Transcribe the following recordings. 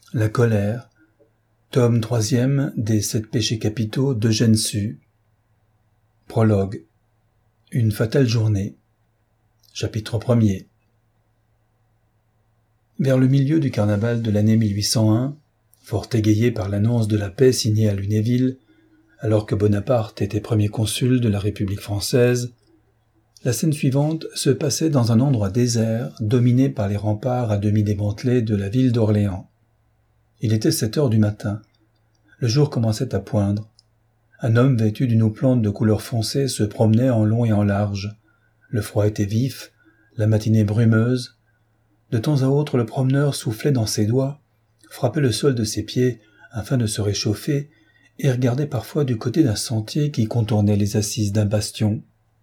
La colère, tome 3e des 7 péchés capitaux d'Eugène Sue. Prologue. Une fatale journée. Chapitre 1er. Vers le milieu du carnaval de l'année 1801, fort égayé par l'annonce de la paix signée à Lunéville, alors que Bonaparte était premier consul de la République française, la scène suivante se passait dans un endroit désert, dominé par les remparts à demi démantelés de la ville d'Orléans. Il était 7 heures du matin. Le jour commençait à poindre. Un homme vêtu d'une houppelande de couleur foncée se promenait en long et en large. Le froid était vif, la matinée brumeuse. De temps à autre, le promeneur soufflait dans ses doigts, frappait le sol de ses pieds afin de se réchauffer et regardait parfois du côté d'un sentier qui contournait les assises d'un bastion.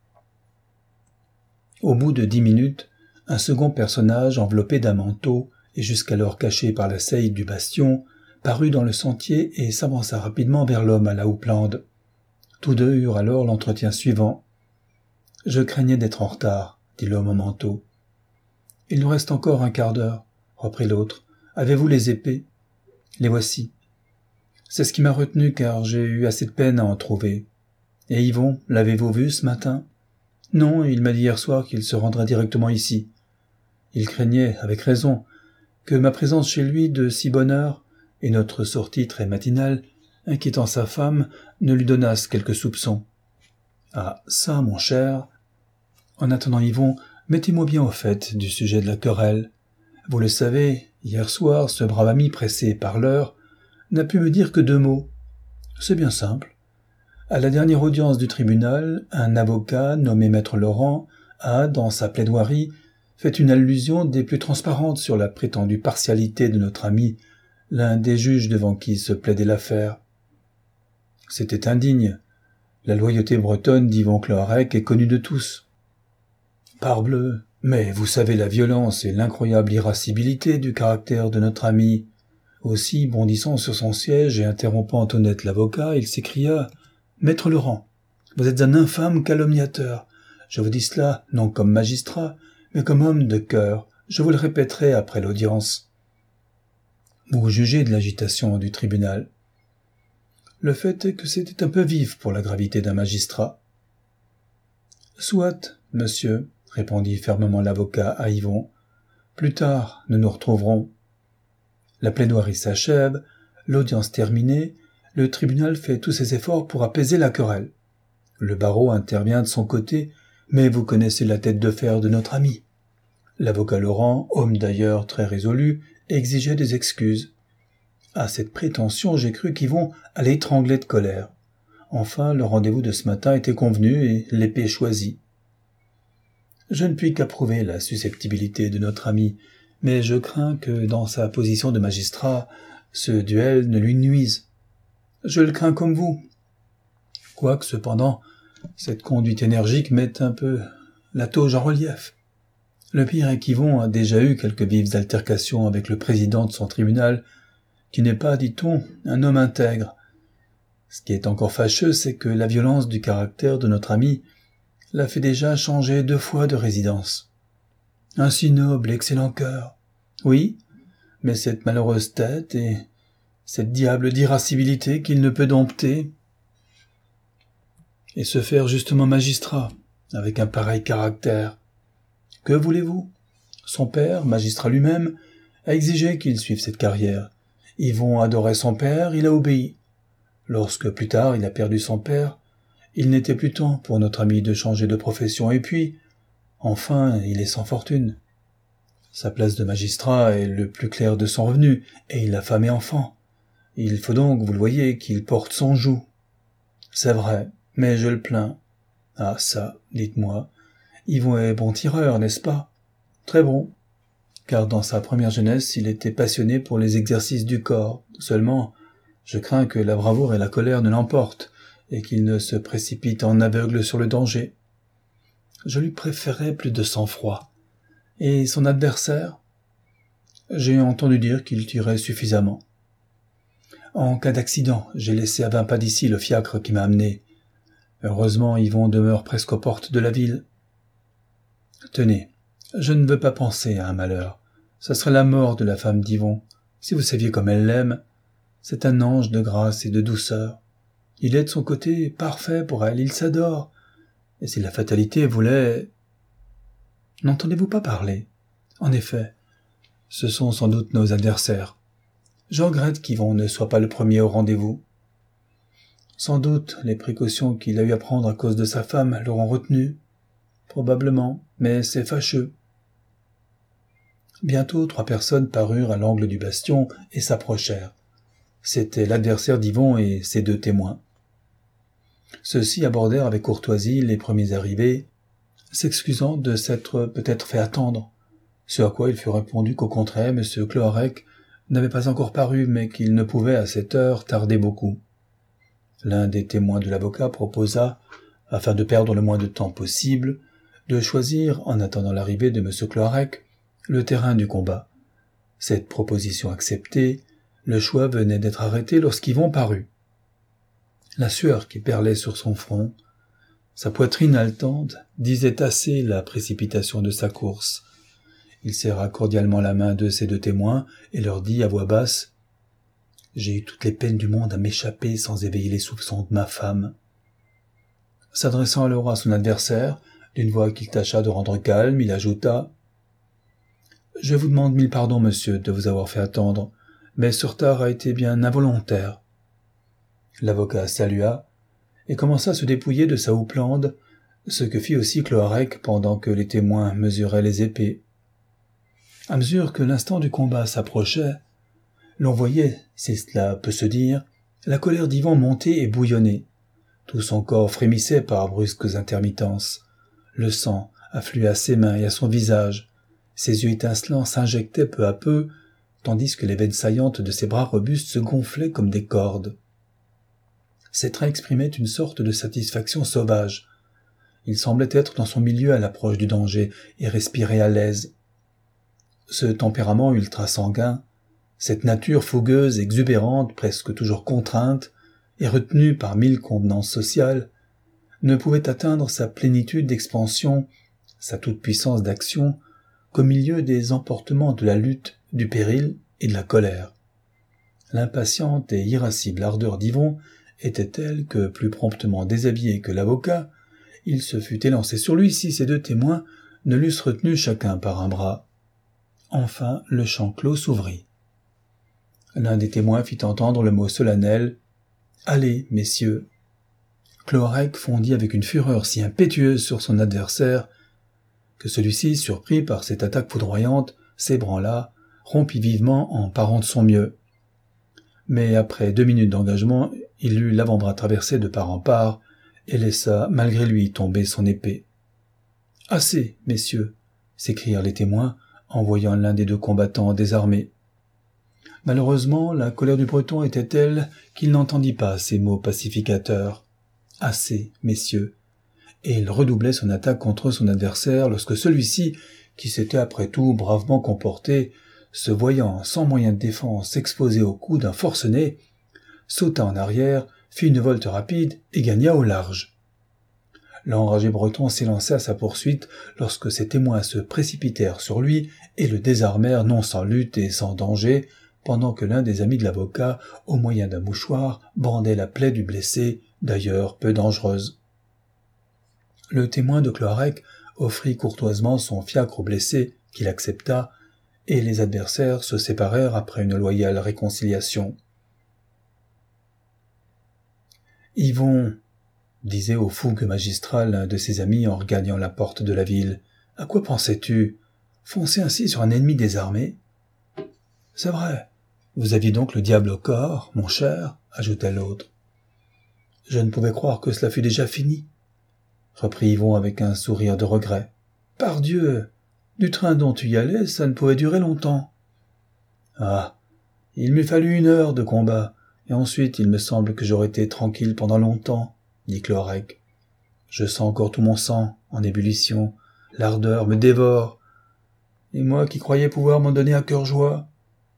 Au bout de 10 minutes, un second personnage enveloppé d'un manteau et jusqu'alors caché par la saillie du bastion, parut dans le sentier et s'avança rapidement vers l'homme à la houppelande. Tous deux eurent alors l'entretien suivant. « Je craignais d'être en retard, dit l'homme au manteau. »« Il nous reste encore un quart d'heure, reprit l'autre. Avez-vous les épées ? » ?»« Les voici. »« C'est ce qui m'a retenu car j'ai eu assez de peine à en trouver. »« Et Yvon, l'avez-vous vu ce matin ? » ?»« Non, il m'a dit hier soir qu'il se rendrait directement ici. Il craignait, avec raison, que ma présence chez lui de si bonne heure et notre sortie très matinale, inquiétant sa femme, ne lui donnasse quelques soupçons. Ah, ça, mon cher. En attendant Yvon, mettez-moi bien au fait du sujet de la querelle. Vous le savez, hier soir, ce brave ami pressé par l'heure n'a pu me dire que 2 mots. C'est bien simple. À la dernière audience du tribunal, un avocat nommé Maître Laurent a, dans sa plaidoirie, fait une allusion des plus transparentes sur la prétendue partialité de notre ami, l'un des juges devant qui se plaidait l'affaire. C'était indigne. La loyauté bretonne d'Yvon Cloarec est connue de tous. Parbleu, mais vous savez la violence et l'incroyable irascibilité du caractère de notre ami. Aussi, bondissant sur son siège et interrompant honnête l'avocat, il s'écria « Maître Laurent, vous êtes un infâme calomniateur. Je vous dis cela non comme magistrat, mais comme homme de cœur. Je vous le répéterai après l'audience. » Vous jugez de l'agitation du tribunal. Le fait est que c'était un peu vif pour la gravité d'un magistrat. « Soit, monsieur, » répondit fermement l'avocat à Yvon. « Plus tard, nous nous retrouverons. » La plaidoirie s'achève, l'audience terminée, le tribunal fait tous ses efforts pour apaiser la querelle. Le barreau intervient de son côté, mais vous connaissez la tête de fer de notre ami. L'avocat Laurent, homme d'ailleurs très résolu, exigeait des excuses. À cette prétention, j'ai cru qu'Yvon allait étrangler de colère. Enfin, le rendez-vous de ce matin était convenu et l'épée choisie. Je ne puis qu'approuver la susceptibilité de notre ami, mais je crains que, dans sa position de magistrat, ce duel ne lui nuise. Je le crains comme vous. Quoique, cependant, cette conduite énergique mette un peu la tauge en relief. Le pire est qu'Yvon a déjà eu quelques vives altercations avec le président de son tribunal, qui n'est pas, dit-on, un homme intègre. Ce qui est encore fâcheux, c'est que la violence du caractère de notre ami l'a fait déjà changer 2 fois de résidence. Un si noble et excellent cœur. Oui, mais cette malheureuse tête et cette diable d'irascibilité qu'il ne peut dompter, et se faire justement magistrat, avec un pareil caractère. Que voulez-vous ? Son père, magistrat lui-même, a exigé qu'il suive cette carrière. Yvon adorait son père, il a obéi. Lorsque plus tard il a perdu son père, il n'était plus temps pour notre ami de changer de profession, et puis, enfin, il est sans fortune. Sa place de magistrat est le plus clair de son revenu, et il a femme et enfant. Il faut donc, vous le voyez, qu'il porte son joug. C'est vrai, mais je le plains. Ah ça, dites-moi, Yvon est bon tireur, n'est-ce pas ? Très bon, car dans sa première jeunesse, il était passionné pour les exercices du corps. Seulement, je crains que la bravoure et la colère ne l'emportent, et qu'il ne se précipite en aveugle sur le danger. Je lui préférais plus de sang-froid. Et son adversaire ? J'ai entendu dire qu'il tirait suffisamment. En cas d'accident, j'ai laissé à 20 pas d'ici le fiacre qui m'a amené. Heureusement, Yvon demeure presque aux portes de la ville. Tenez, je ne veux pas penser à un malheur. Ça serait la mort de la femme d'Yvon. Si vous saviez comme elle l'aime, c'est un ange de grâce et de douceur. Il est de son côté parfait pour elle, il s'adore. Et si la fatalité voulait... N'entendez-vous pas parler? En effet, ce sont sans doute nos adversaires. Je regrette qu'Yvon ne soit pas le premier au rendez-vous. Sans doute, les précautions qu'il a eu à prendre à cause de sa femme l'auront retenu. Probablement, mais c'est fâcheux. Bientôt, 3 personnes parurent à l'angle du bastion et s'approchèrent. C'était l'adversaire d'Yvon et ses 2 témoins. Ceux-ci abordèrent avec courtoisie les premiers arrivés, s'excusant de s'être peut-être fait attendre, ce à quoi il fut répondu qu'au contraire, M. Cloarec n'avait pas encore paru, mais qu'il ne pouvait à cette heure tarder beaucoup. L'un des témoins de l'avocat proposa, afin de perdre le moins de temps possible, de choisir, en attendant l'arrivée de M. Cloarec, le terrain du combat. Cette proposition acceptée, le choix venait d'être arrêté lorsqu'Yvon parut. La sueur qui perlait sur son front, sa poitrine haletante, disait assez la précipitation de sa course. Il serra cordialement la main de ses 2 témoins et leur dit à voix basse « J'ai eu toutes les peines du monde à m'échapper sans éveiller les soupçons de ma femme. » S'adressant alors à son adversaire, d'une voix qu'il tâcha de rendre calme, il ajouta « Je vous demande 1000 pardons, monsieur, de vous avoir fait attendre, mais ce retard a été bien involontaire. » L'avocat salua et commença à se dépouiller de sa houppelande, ce que fit aussi Cloarec pendant que les témoins mesuraient les épées. À mesure que l'instant du combat s'approchait, l'on voyait, si cela peut se dire, la colère d'Yvon monter et bouillonner. Tout son corps frémissait par brusques intermittences. Le sang affluait à ses mains et à son visage. Ses yeux étincelants s'injectaient peu à peu, tandis que les veines saillantes de ses bras robustes se gonflaient comme des cordes. Ses traits exprimaient une sorte de satisfaction sauvage. Il semblait être dans son milieu à l'approche du danger et respirer à l'aise. Ce tempérament ultra-sanguin, cette nature fougueuse, exubérante, presque toujours contrainte, et retenue par 1000 convenances sociales, ne pouvait atteindre sa plénitude d'expansion, sa toute-puissance d'action, qu'au milieu des emportements de la lutte, du péril et de la colère. L'impatiente et irascible ardeur d'Yvon était telle que, plus promptement déshabillé que l'avocat, il se fût élancé sur lui si ces 2 témoins ne l'eussent retenu chacun par un bras. Enfin, le champ clos s'ouvrit. L'un des témoins fit entendre le mot solennel « Allez, messieurs !» Cloarec fondit avec une fureur si impétueuse sur son adversaire que celui-ci, surpris par cette attaque foudroyante, s'ébranla, rompit vivement en parant de son mieux. Mais après 2 minutes d'engagement, il eut l'avant-bras traversé de part en part et laissa, malgré lui, tomber son épée. « Assez, messieurs !» s'écrièrent les témoins, en voyant l'un des 2 combattants désarmé. Malheureusement, la colère du Breton était telle qu'il n'entendit pas ces mots pacificateurs. « Assez, messieurs !» Et il redoublait son attaque contre son adversaire lorsque celui-ci, qui s'était après tout bravement comporté, se voyant sans moyen de défense exposé au coup d'un forcené, sauta en arrière, fit une volte rapide et gagna au large. L'enragé Breton s'élança à sa poursuite lorsque ses témoins se précipitèrent sur lui et le désarmèrent non sans lutte et sans danger, pendant que l'un des amis de l'avocat, au moyen d'un mouchoir, bandait la plaie du blessé, d'ailleurs peu dangereuse. Le témoin de Cloarec offrit courtoisement son fiacre au blessé, qu'il accepta, et les adversaires se séparèrent après une loyale réconciliation. « Yvon, » disait au fougue magistral l'un de ses amis en regagnant la porte de la ville, « à quoi pensais-tu? Foncer ainsi sur un ennemi désarmé ?»« C'est vrai. Vous aviez donc le diable au corps, mon cher, » ajouta l'autre. « Je ne pouvais croire que cela fût déjà fini, » reprit Yvon avec un sourire de regret. « Pardieu, du train dont tu y allais, ça ne pouvait durer longtemps. »« Ah, il m'eût fallu 1 heure de combat, et ensuite il me semble que j'aurais été tranquille pendant longtemps, » dit Cloarec. « Je sens encore tout mon sang en ébullition, l'ardeur me dévore, et moi qui croyais pouvoir m'en donner à cœur joie. »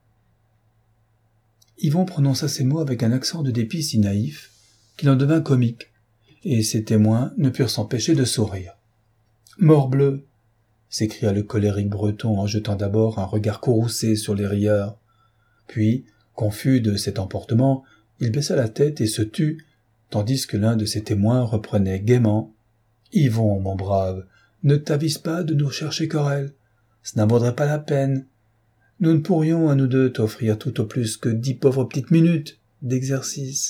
Yvon prononça ces mots avec un accent de dépit si naïf qu'il en devint comique, et ses témoins ne purent s'empêcher de sourire. « Morbleu !» s'écria le colérique Breton en jetant d'abord un regard courroucé sur les rieurs, Puis, confus de cet emportement, il baissa la tête et se tut, tandis que l'un de ses témoins reprenait gaiement. « Yvon, mon brave, ne t'avise pas de nous chercher querelle. Ce n'en vaudrait pas la peine. Nous ne pourrions, à nous deux, t'offrir tout au plus que 10 pauvres petites minutes d'exercice. »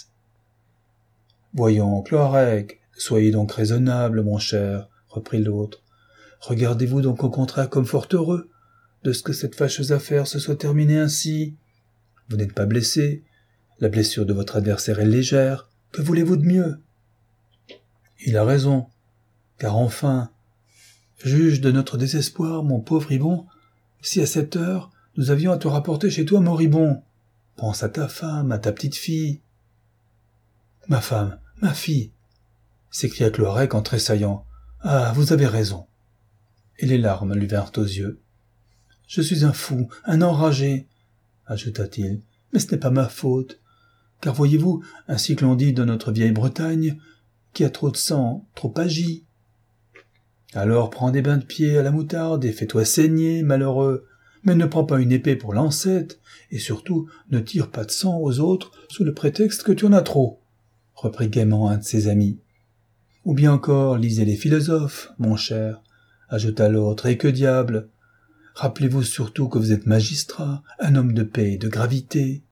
« Voyons, Cloarec, soyez donc raisonnable, mon cher, reprit l'autre. Regardez-vous donc au contraire comme fort heureux de ce que cette fâcheuse affaire se soit terminée ainsi. Vous n'êtes pas blessé, la blessure de votre adversaire est légère, que voulez-vous de mieux? Il a raison, car enfin, juge de notre désespoir, mon pauvre Yvon, si à cette heure nous avions à te rapporter chez toi moribond. Pense à ta femme, à ta petite fille. Ma femme, ma fille, s'écria Cloarec en tressaillant. Ah, vous avez raison. Et les larmes lui vinrent aux yeux. Je suis un fou, un enragé, ajouta-t-il, mais ce n'est pas ma faute, car voyez-vous, ainsi que l'on dit de notre vieille Bretagne, qui a trop de sang, trop agit. Alors prends des bains de pied à la moutarde et fais-toi saigner, malheureux, mais ne prends pas une épée pour lancette, et surtout ne tire pas de sang aux autres sous le prétexte que tu en as trop, reprit gaiement un de ses amis. Ou bien encore, lisez les philosophes, mon cher, ajouta l'autre, et que diable! Rappelez-vous surtout que vous êtes magistrat, un homme de paix et de gravité.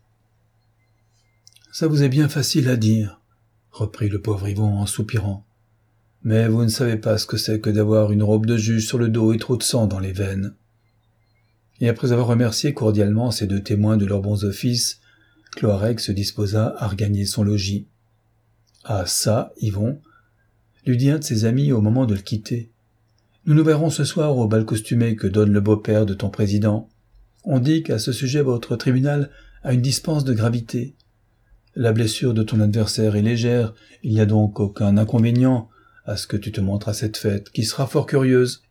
Ça vous est bien facile à dire, reprit le pauvre Yvon en soupirant. Mais vous ne savez pas ce que c'est que d'avoir une robe de juge sur le dos et trop de sang dans les veines. Et après avoir remercié cordialement ces deux témoins de leurs bons offices, Cloarec se disposa à regagner son logis. Ah ça, Yvon, lui dit un de ses amis au moment de le quitter. Nous nous verrons ce soir au bal costumé que donne le beau-père de ton président. On dit qu'à ce sujet votre tribunal a une dispense de gravité. La blessure de ton adversaire est légère, il n'y a donc aucun inconvénient à ce que tu te montres à cette fête, qui sera fort curieuse.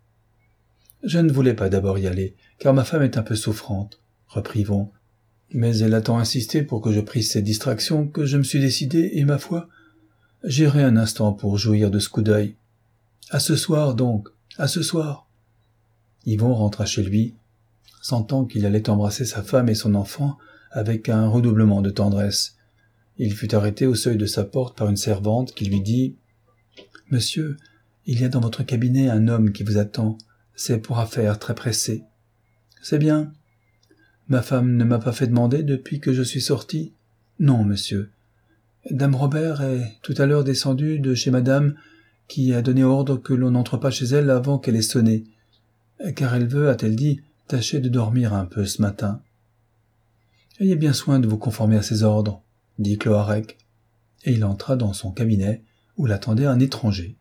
Je ne voulais pas d'abord y aller, car ma femme est un peu souffrante, reprit Yvon. Mais elle a tant insisté pour que je prisse cette distraction que je me suis décidé, et ma foi, j'irai un instant pour jouir de ce coup d'œil. À ce soir donc, à ce soir. Yvon rentra chez lui, sentant qu'il allait embrasser sa femme et son enfant avec un redoublement de tendresse. Il fut arrêté au seuil de sa porte par une servante qui lui dit « Monsieur, il y a dans votre cabinet un homme qui vous attend. C'est pour affaire très pressée. »« C'est bien. Ma femme ne m'a pas fait demander depuis que je suis sorti. »« Non, monsieur. Dame Robert est tout à l'heure descendue de chez madame qui a donné ordre que l'on n'entre pas chez elle avant qu'elle ait sonné, car elle veut, a-t-elle dit, tâcher de dormir un peu ce matin. »« Ayez bien soin de vous conformer à ses ordres, » dit Cloarec, et il entra dans son cabinet où l'attendait un étranger.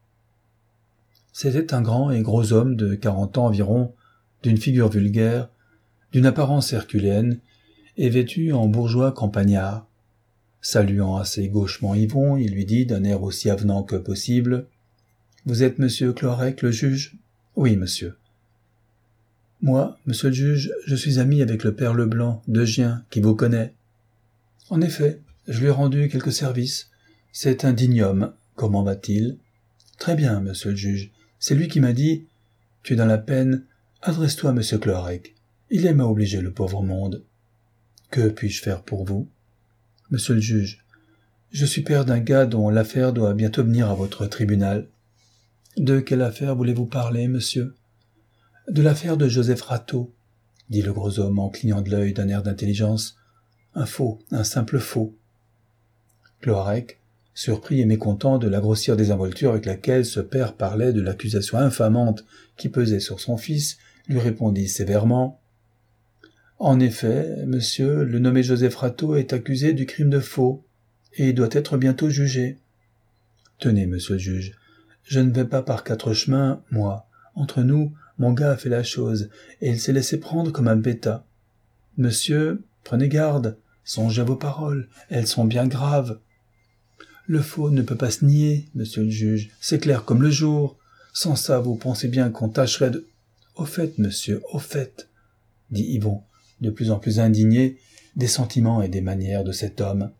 C'était un grand et gros homme de 40 ans environ, d'une figure vulgaire, d'une apparence herculéenne, et vêtu en bourgeois campagnard. Saluant assez gauchement Yvon, il lui dit d'un air aussi avenant que possible « Vous êtes monsieur Cloarec, le juge ?»« Oui, monsieur. »« Moi, monsieur le juge, je suis ami avec le père Leblanc, de Gien, qui vous connaît. »« En effet, je lui ai rendu quelques services. C'est un digne homme. Comment va-t-il ?»« Très bien, monsieur le juge. C'est lui qui m'a dit « Tu es dans la peine, adresse-toi à monsieur Cloarec. Il aime à obliger le pauvre monde. » « Que puis-je faire pour vous ?»« Monsieur le juge, je suis père d'un gars dont l'affaire doit bientôt venir à votre tribunal. »« De quelle affaire voulez-vous parler, monsieur ?»« De l'affaire de Joseph Rateau, » dit le gros homme en clignant de l'œil d'un air d'intelligence. « Un faux, un simple faux. » Cloarec, surpris et mécontent de la grossière désinvolture avec laquelle ce père parlait de l'accusation infamante qui pesait sur son fils, lui répondit sévèrement « En effet, monsieur, le nommé Joseph Rateau est accusé du crime de faux, et doit être bientôt jugé. Tenez, monsieur le juge, je ne vais pas par 4 chemins, moi. Entre nous, mon gars a fait la chose, et il s'est laissé prendre comme un bêta. Monsieur, prenez garde, songez à vos paroles, elles sont bien graves. Le faux ne peut pas se nier, monsieur le juge, c'est clair comme le jour. Sans ça, vous pensez bien qu'on tâcherait de... Au fait, monsieur, au fait, dit Yvon, de plus en plus indigné des sentiments et des manières de cet homme.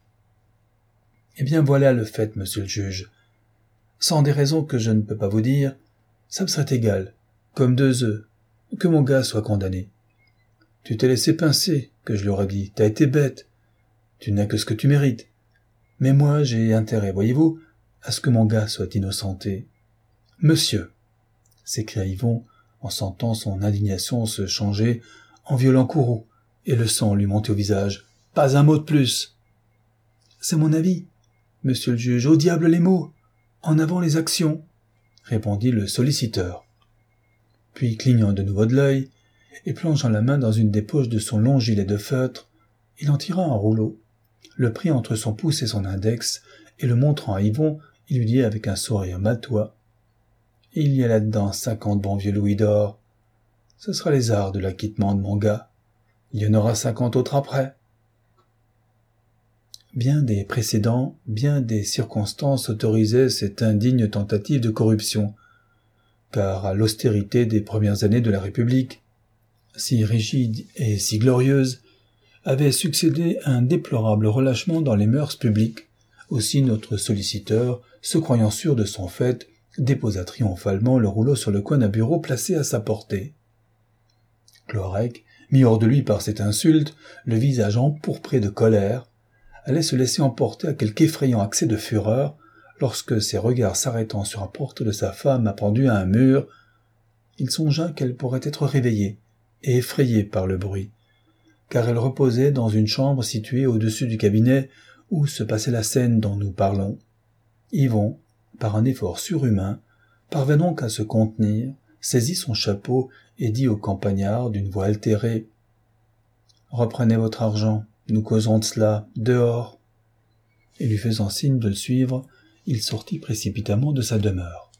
Eh bien voilà le fait, monsieur le juge. Sans des raisons que je ne peux pas vous dire, ça me serait égal, comme 2 œufs, que mon gars soit condamné. Tu t'es laissé pincer, que je leur ai dit. T'as été bête. Tu n'as que ce que tu mérites. Mais moi, j'ai intérêt, voyez-vous, à ce que mon gars soit innocenté. Monsieur, s'écria Yvon, en sentant son indignation se changer en violent courroux, et le sang lui monter au visage. Pas un mot de plus. C'est mon avis, monsieur le juge, au diable les mots. En avant les actions, répondit le solliciteur. Puis, clignant de nouveau de l'œil, et plongeant la main dans une des poches de son long gilet de feutre, il en tira un rouleau, le prit entre son pouce et son index, et le montrant à Yvon, il lui dit avec un sourire matois. Il y a là-dedans 50 bons vieux louis d'or. Ce sera les arts de l'acquittement de mon gars. Il y en aura 50 autres après. Bien des précédents, bien des circonstances autorisaient cette indigne tentative de corruption, car à l'austérité des premières années de la République, si rigide et si glorieuse, avait succédé un déplorable relâchement dans les mœurs publiques. Aussi notre solliciteur, se croyant sûr de son fait, déposa triomphalement le rouleau sur le coin d'un bureau placé à sa portée. Cloarec, mis hors de lui par cette insulte, le visage empourpré de colère, allait se laisser emporter à quelque effrayant accès de fureur, lorsque ses regards s'arrêtant sur un portrait de sa femme appendu à un mur, il songea qu'elle pourrait être réveillée et effrayée par le bruit, car elle reposait dans une chambre située au-dessus du cabinet où se passait la scène dont nous parlons. Yvon, par un effort surhumain, parvint donc à se contenir, saisit son chapeau et dit au campagnard d'une voix altérée « Reprenez votre argent, nous causerons de cela, dehors !» Et lui faisant signe de le suivre, il sortit précipitamment de sa demeure.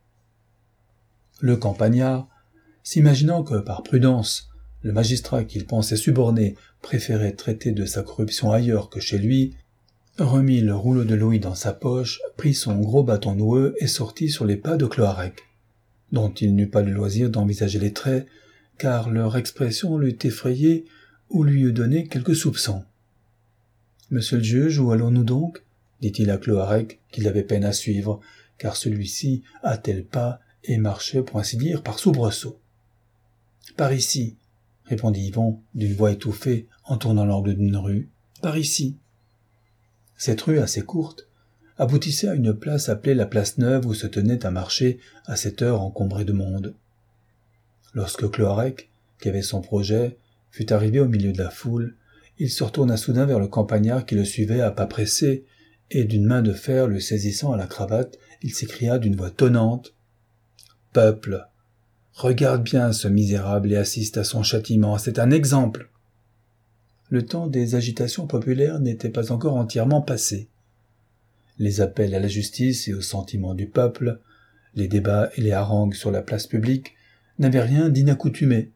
Le campagnard, s'imaginant que, par prudence, le magistrat qu'il pensait suborner préférait traiter de sa corruption ailleurs que chez lui, remit le rouleau de louis dans sa poche, prit son gros bâton noueux et sortit sur les pas de Cloarec, dont il n'eut pas le loisir d'envisager les traits, car leur expression l'eût effrayé ou lui eût donné quelques soupçons. « Monsieur le juge, où allons-nous donc ?» dit-il à Cloarec, qu'il avait peine à suivre, car celui-ci hâtait le pas et marchait, pour ainsi dire, par soubresauts. « Par ici, » répondit Yvon, d'une voix étouffée, en tournant l'angle d'une rue. « Par ici. » Cette rue, assez courte, aboutissait à une place appelée la place Neuve où se tenait un marché à cette heure encombré de monde. Lorsque Cloarec, qui avait son projet, fut arrivé au milieu de la foule, il se retourna soudain vers le campagnard qui le suivait à pas pressés, et d'une main de fer le saisissant à la cravate, il s'écria d'une voix tonnante « Peuple, regarde bien ce misérable et assiste à son châtiment, c'est un exemple !» Le temps des agitations populaires n'était pas encore entièrement passé. Les appels à la justice et au sentiment du peuple, les débats et les harangues sur la place publique n'avaient rien d'inaccoutumé.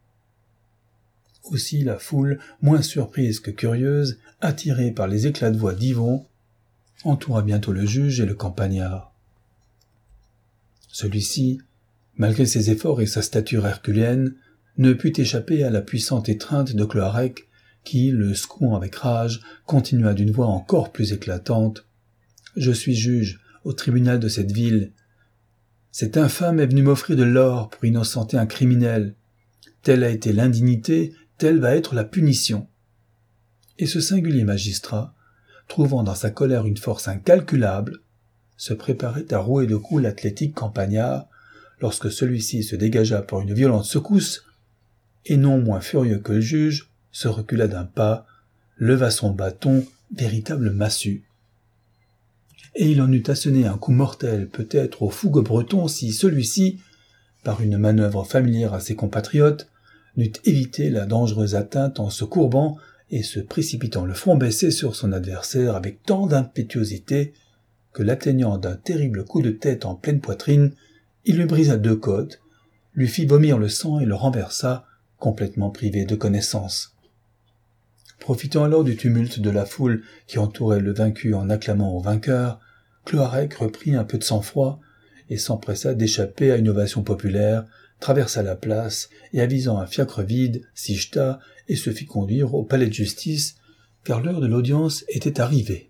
Aussi la foule, moins surprise que curieuse, attirée par les éclats de voix d'Yvon, entoura bientôt le juge et le campagnard. Celui-ci, malgré ses efforts et sa stature herculéenne, ne put échapper à la puissante étreinte de Cloarec, qui, le secouant avec rage, continua d'une voix encore plus éclatante. « Je suis juge, au tribunal de cette ville. Cet infâme est venu m'offrir de l'or pour innocenter un criminel. Telle a été l'indignité, telle va être la punition. » Et ce singulier magistrat, trouvant dans sa colère une force incalculable, se préparait à rouer de coups l'athlétique campagnard, lorsque celui-ci se dégagea par une violente secousse, et non moins furieux que le juge, se recula d'un pas, leva son bâton, véritable massue. Et il en eût asséné un coup mortel peut-être au fougueux breton si celui-ci, par une manœuvre familière à ses compatriotes, n'eût évité la dangereuse atteinte en se courbant et se précipitant le front baissé sur son adversaire avec tant d'impétuosité que l'atteignant d'un terrible coup de tête en pleine poitrine, il lui brisa 2 côtes, lui fit vomir le sang et le renversa, complètement privé de connaissance. Profitant alors du tumulte de la foule qui entourait le vaincu en acclamant au vainqueur, Cloarec reprit un peu de sang-froid et s'empressa d'échapper à une ovation populaire, traversa la place et, avisant un fiacre vide, s'y jeta et se fit conduire au palais de justice, car l'heure de l'audience était arrivée.